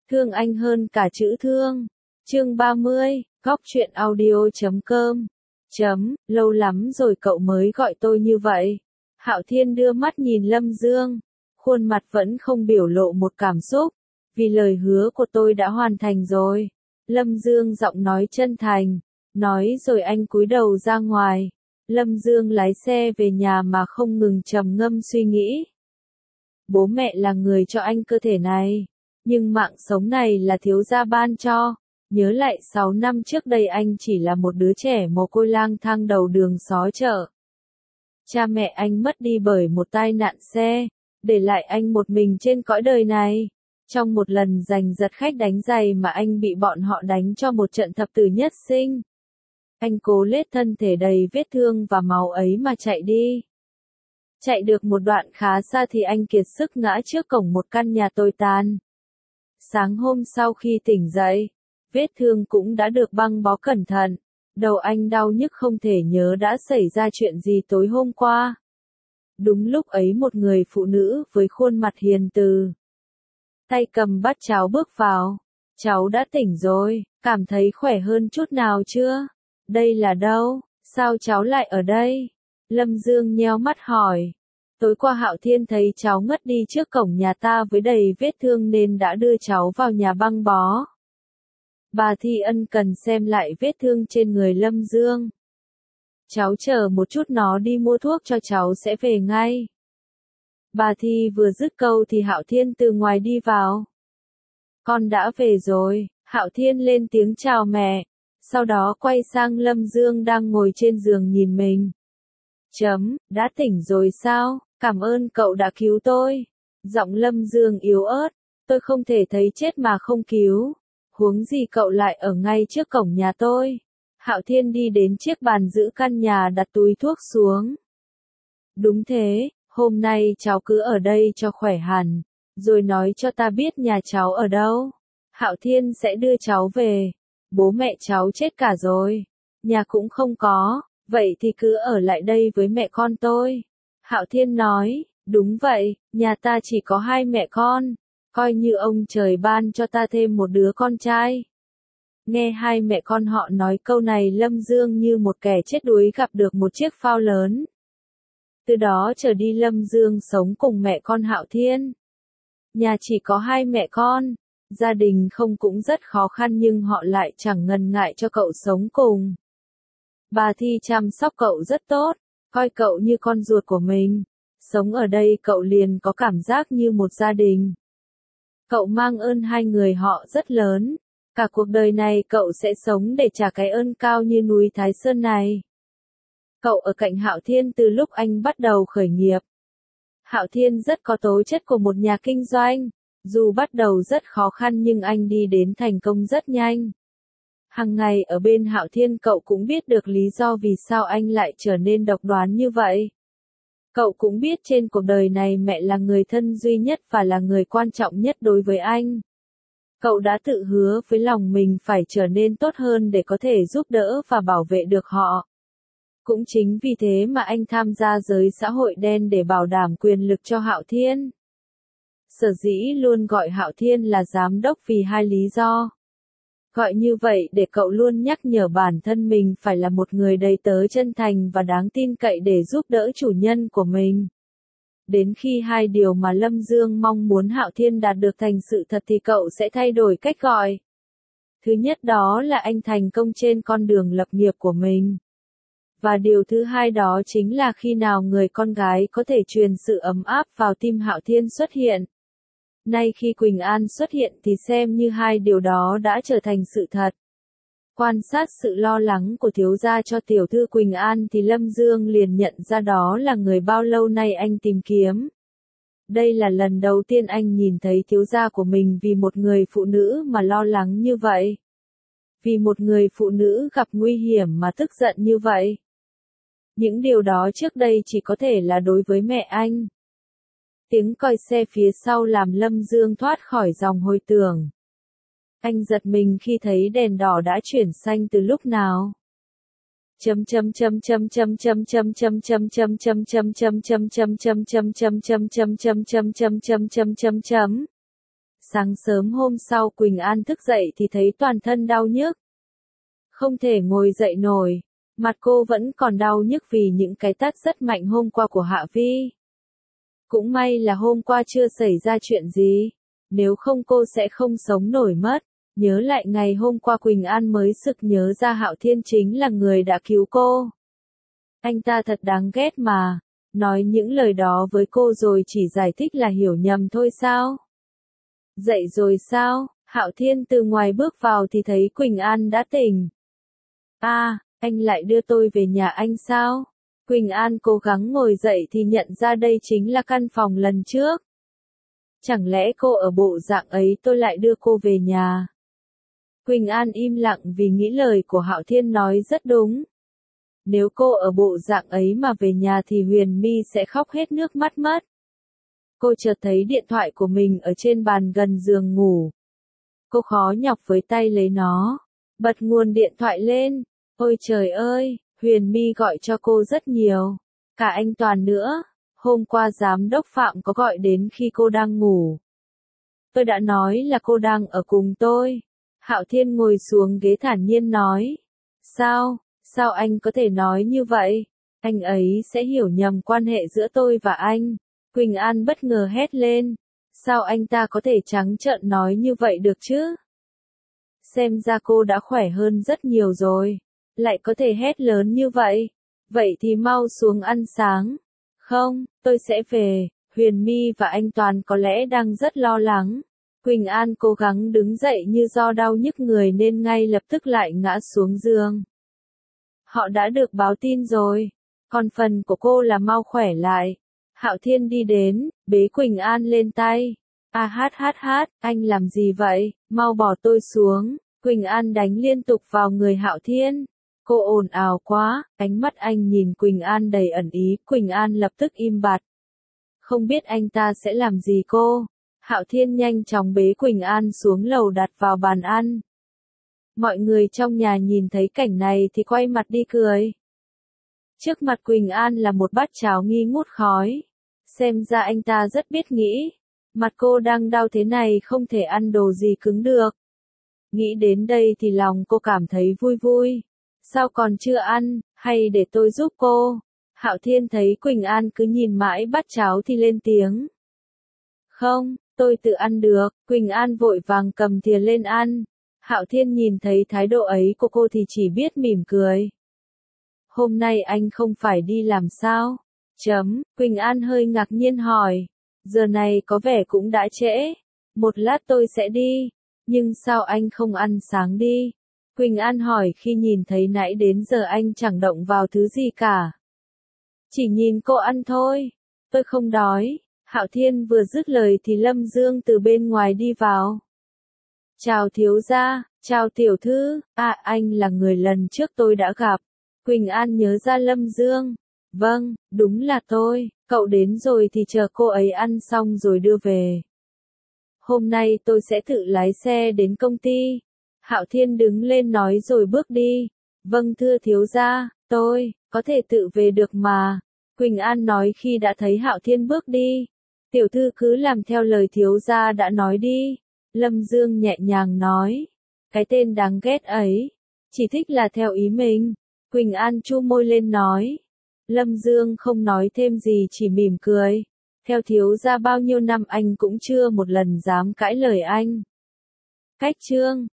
Thương anh hơn cả chữ thương. Chương 30, Góc truyện audio.com. Lâu lắm rồi cậu mới gọi tôi như vậy. Hạo Thiên đưa mắt nhìn Lâm Dương. Khuôn mặt vẫn không biểu lộ một cảm xúc. Vì lời hứa của tôi đã hoàn thành rồi. Lâm Dương giọng nói chân thành. Nói rồi anh cúi đầu ra ngoài. Lâm Dương lái xe về nhà mà không ngừng trầm ngâm suy nghĩ. Bố mẹ là người cho anh cơ thể này. Nhưng mạng sống này là thiếu gia ban cho. Nhớ lại 6 năm trước đây anh chỉ là một đứa trẻ mồ côi lang thang đầu đường xó chợ. Cha mẹ anh mất đi bởi một tai nạn xe, để lại anh một mình trên cõi đời này. Trong một lần giành giật khách đánh giày mà anh bị bọn họ đánh cho một trận thập tử nhất sinh. Anh cố lết thân thể đầy vết thương và máu ấy mà chạy đi. Chạy được một đoạn khá xa thì anh kiệt sức ngã trước cổng một căn nhà tồi tàn. Sáng hôm sau khi tỉnh dậy, vết thương cũng đã được băng bó cẩn thận. Đầu anh đau nhức không thể nhớ đã xảy ra chuyện gì tối hôm qua. Đúng lúc ấy một người phụ nữ với khuôn mặt hiền từ, tay cầm bát cháo bước vào. Cháu đã tỉnh rồi, cảm thấy khỏe hơn chút nào chưa? Đây là đâu? Sao cháu lại ở đây? Lâm Dương nheo mắt hỏi. Tối qua Hạo Thiên thấy cháu ngất đi trước cổng nhà ta với đầy vết thương nên đã đưa cháu vào nhà băng bó. Bà Thi ân cần xem lại vết thương trên người Lâm Dương. Cháu chờ một chút, nó đi mua thuốc cho cháu sẽ về ngay. Bà Thi vừa dứt câu thì Hạo Thiên từ ngoài đi vào. Con đã về rồi, Hạo Thiên lên tiếng chào mẹ. Sau đó quay sang Lâm Dương đang ngồi trên giường nhìn mình. Đã tỉnh rồi sao? Cảm ơn cậu đã cứu tôi. Giọng Lâm Dương yếu ớt. Tôi không thể thấy chết mà không cứu. Huống gì cậu lại ở ngay trước cổng nhà tôi. Hạo Thiên đi đến chiếc bàn giữ căn nhà đặt túi thuốc xuống. Đúng thế, hôm nay cháu cứ ở đây cho khỏe hẳn. Rồi nói cho ta biết nhà cháu ở đâu. Hạo Thiên sẽ đưa cháu về. Bố mẹ cháu chết cả rồi. Nhà cũng không có. Vậy thì cứ ở lại đây với mẹ con tôi. Hạo Thiên nói, đúng vậy, nhà ta chỉ có 2 mẹ con. Coi như ông trời ban cho ta thêm một đứa con trai. Nghe 2 mẹ con họ nói câu này, Lâm Dương như một kẻ chết đuối gặp được một chiếc phao lớn. Từ đó trở đi Lâm Dương sống cùng mẹ con Hạo Thiên. Nhà chỉ có 2 mẹ con. Gia đình không cũng rất khó khăn nhưng họ lại chẳng ngần ngại cho cậu sống cùng. Bà Thi chăm sóc cậu rất tốt, coi cậu như con ruột của mình. Sống ở đây cậu liền có cảm giác như một gia đình. Cậu mang ơn 2 người họ rất lớn. Cả cuộc đời này cậu sẽ sống để trả cái ơn cao như núi Thái Sơn này. Cậu ở cạnh Hạo Thiên từ lúc anh bắt đầu khởi nghiệp. Hạo Thiên rất có tố chất của một nhà kinh doanh. Dù bắt đầu rất khó khăn nhưng anh đi đến thành công rất nhanh. Hằng ngày ở bên Hạo Thiên cậu cũng biết được lý do vì sao anh lại trở nên độc đoán như vậy. Cậu cũng biết trên cuộc đời này mẹ là người thân duy nhất và là người quan trọng nhất đối với anh. Cậu đã tự hứa với lòng mình phải trở nên tốt hơn để có thể giúp đỡ và bảo vệ được họ. Cũng chính vì thế mà anh tham gia giới xã hội đen để bảo đảm quyền lực cho Hạo Thiên. Sở dĩ luôn gọi Hạo Thiên là giám đốc vì 2 lý do. Gọi như vậy để cậu luôn nhắc nhở bản thân mình phải là một người đầy tớ chân thành và đáng tin cậy để giúp đỡ chủ nhân của mình. Đến khi 2 điều mà Lâm Dương mong muốn Hạo Thiên đạt được thành sự thật thì cậu sẽ thay đổi cách gọi. Thứ nhất đó là anh thành công trên con đường lập nghiệp của mình. Và điều thứ hai đó chính là khi nào người con gái có thể truyền sự ấm áp vào tim Hạo Thiên xuất hiện. Nay khi Quỳnh An xuất hiện thì xem như 2 điều đó đã trở thành sự thật. Quan sát sự lo lắng của thiếu gia cho tiểu thư Quỳnh An thì Lâm Dương liền nhận ra đó là người bao lâu nay anh tìm kiếm. Đây là lần đầu tiên anh nhìn thấy thiếu gia của mình vì một người phụ nữ mà lo lắng như vậy. Vì một người phụ nữ gặp nguy hiểm mà tức giận như vậy. Những điều đó trước đây chỉ có thể là đối với mẹ anh. Tiếng còi xe phía sau làm Lâm Dương thoát khỏi dòng hồi tưởng. Anh giật mình khi thấy đèn đỏ đã chuyển xanh từ lúc nào. Sáng sớm hôm sau Quỳnh An thức dậy thì thấy toàn thân đau nhức. Không thể ngồi dậy nổi. Mặt cô vẫn còn đau nhức vì những cái tát rất mạnh hôm qua của Hạ Vi. Cũng may là hôm qua chưa xảy ra chuyện gì. Nếu không cô sẽ không sống nổi mất. Nhớ lại ngày hôm qua Quỳnh An mới sực nhớ ra Hạo Thiên chính là người đã cứu cô. Anh ta thật đáng ghét mà. Nói những lời đó với cô rồi chỉ giải thích là hiểu nhầm thôi sao? Dậy rồi sao? Hạo Thiên từ ngoài bước vào thì thấy Quỳnh An đã tỉnh. Anh lại đưa tôi về nhà anh sao? Quỳnh An cố gắng ngồi dậy thì nhận ra đây chính là căn phòng lần trước. Chẳng lẽ cô ở bộ dạng ấy tôi lại đưa cô về nhà? Quỳnh An im lặng vì nghĩ lời của Hạo Thiên nói rất đúng. Nếu cô ở bộ dạng ấy mà về nhà thì Huyền My sẽ khóc hết nước mắt mất. Cô chợt thấy điện thoại của mình ở trên bàn gần giường ngủ. Cô khó nhọc với tay lấy nó. Bật nguồn điện thoại lên. Ôi trời ơi, Huyền My gọi cho cô rất nhiều. Cả anh Toàn nữa. Hôm qua giám đốc Phạm có gọi đến khi cô đang ngủ. Tôi đã nói là cô đang ở cùng tôi. Hạo Thiên ngồi xuống ghế thản nhiên nói. Sao anh có thể nói như vậy? Anh ấy sẽ hiểu nhầm quan hệ giữa tôi và anh. Quỳnh An bất ngờ hét lên. Sao anh ta có thể trắng trợn nói như vậy được chứ? Xem ra cô đã khỏe hơn rất nhiều rồi. Lại có thể hét lớn như vậy. Vậy thì mau xuống ăn sáng. Không, tôi sẽ về. Huyền My và anh Toàn có lẽ đang rất lo lắng. Quỳnh An cố gắng đứng dậy như do đau nhức người nên ngay lập tức lại ngã xuống giường. Họ đã được báo tin rồi. Còn phần của cô là mau khỏe lại. Hạo Thiên đi đến, bế Quỳnh An lên tay. Anh làm gì vậy? Mau bỏ tôi xuống. Quỳnh An đánh liên tục vào người Hạo Thiên. Cô ồn ào quá, ánh mắt anh nhìn Quỳnh An đầy ẩn ý. Quỳnh An lập tức im bặt. Không biết anh ta sẽ làm gì cô. Hạo Thiên nhanh chóng bế Quỳnh An xuống lầu đặt vào bàn ăn. Mọi người trong nhà nhìn thấy cảnh này thì quay mặt đi cười. Trước mặt Quỳnh An là một bát cháo nghi ngút khói. Xem ra anh ta rất biết nghĩ. Mặt cô đang đau thế này không thể ăn đồ gì cứng được. Nghĩ đến đây thì lòng cô cảm thấy vui vui. Sao còn chưa ăn, hay để tôi giúp cô? Hạo Thiên thấy Quỳnh An cứ nhìn mãi bát cháo thì lên tiếng. Không, tôi tự ăn được. Quỳnh An vội vàng cầm thìa lên ăn. Hạo Thiên nhìn thấy thái độ ấy của cô thì chỉ biết mỉm cười. Hôm nay anh không phải đi làm sao? Quỳnh An hơi ngạc nhiên hỏi. Giờ này có vẻ cũng đã trễ. Một lát tôi sẽ đi. Nhưng sao anh không ăn sáng đi? Quỳnh An hỏi khi nhìn thấy nãy đến giờ anh chẳng động vào thứ gì cả. Chỉ nhìn cô ăn thôi. Tôi không đói. Hạo Thiên vừa dứt lời thì Lâm Dương từ bên ngoài đi vào. Chào thiếu gia, chào tiểu thư, anh là người lần trước tôi đã gặp. Quỳnh An nhớ ra Lâm Dương. Vâng, đúng là tôi, cậu đến rồi thì chờ cô ấy ăn xong rồi đưa về. Hôm nay tôi sẽ tự lái xe đến công ty. Hạo Thiên đứng lên nói rồi bước đi. Vâng thưa thiếu gia, tôi có thể tự về được mà. Quỳnh An nói khi đã thấy Hạo Thiên bước đi. Tiểu thư cứ làm theo lời thiếu gia đã nói đi. Lâm Dương nhẹ nhàng nói. Cái tên đáng ghét ấy. Chỉ thích là theo ý mình. Quỳnh An chu môi lên nói. Lâm Dương không nói thêm gì chỉ mỉm cười. Theo thiếu gia bao nhiêu năm anh cũng chưa một lần dám cãi lời anh. Cách chương